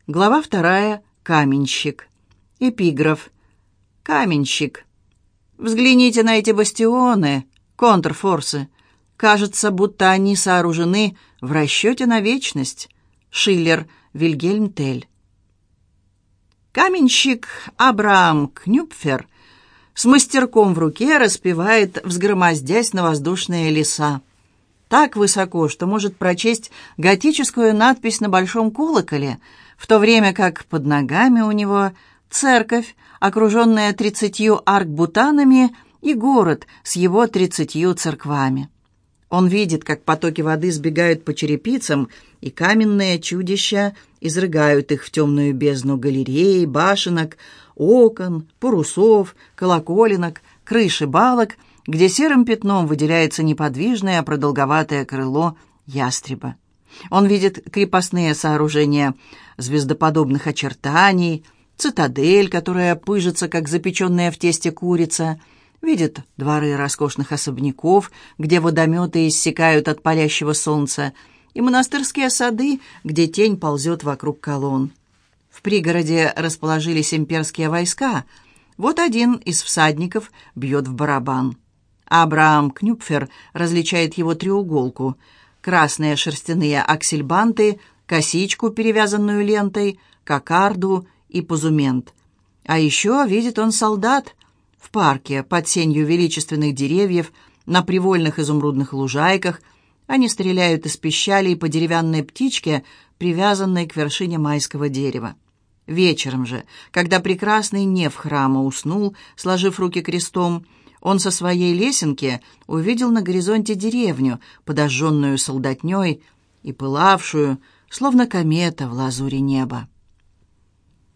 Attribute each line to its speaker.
Speaker 1: Глава 2. Каменщик. Эпиграф. Каменщик. Взгляните на эти бастионы, контрфорсы. Кажется, будто они сооружены в расчете на вечность. Шиллер, Вильгельм Тель. Каменщик Абрахам Кнюпфер с мастерком в руке распевает, взгромоздясь на воздушные леса. Так высоко, что может прочесть готическую надпись на большом колоколе, в то время как под ногами у него церковь, окруженная 30 аркбутанами, и город с его 30 церквами. Он видит, как потоки воды сбегают по черепицам, и каменные чудища изрыгают их в темную бездну галерей, башенок, окон, парусов, колоколенок, крыши балок, где серым пятном выделяется неподвижное продолговатое крыло ястреба. Он видит крепостные сооружения звездоподобных очертаний, цитадель, которая пыжится, как запеченная в тесте курица, видит дворы роскошных особняков, где водометы иссякают от палящего солнца, и монастырские сады, где тень ползет вокруг колонн. В пригороде расположились имперские войска. Вот один из всадников бьет в барабан. Абрахам Кнюпфер различает его треуголку: красные шерстяные аксельбанты, косичку, перевязанную лентой, кокарду и позумент. А еще видит он солдат в парке под сенью величественных деревьев, на привольных изумрудных лужайках. Они стреляют из пищалей по деревянной птичке, привязанной к вершине майского дерева. Вечером же, когда прекрасный неф храма уснул, сложив руки крестом, он со своей лесенки увидел на горизонте деревню, подожженную солдатней и пылавшую, словно комета в лазури неба.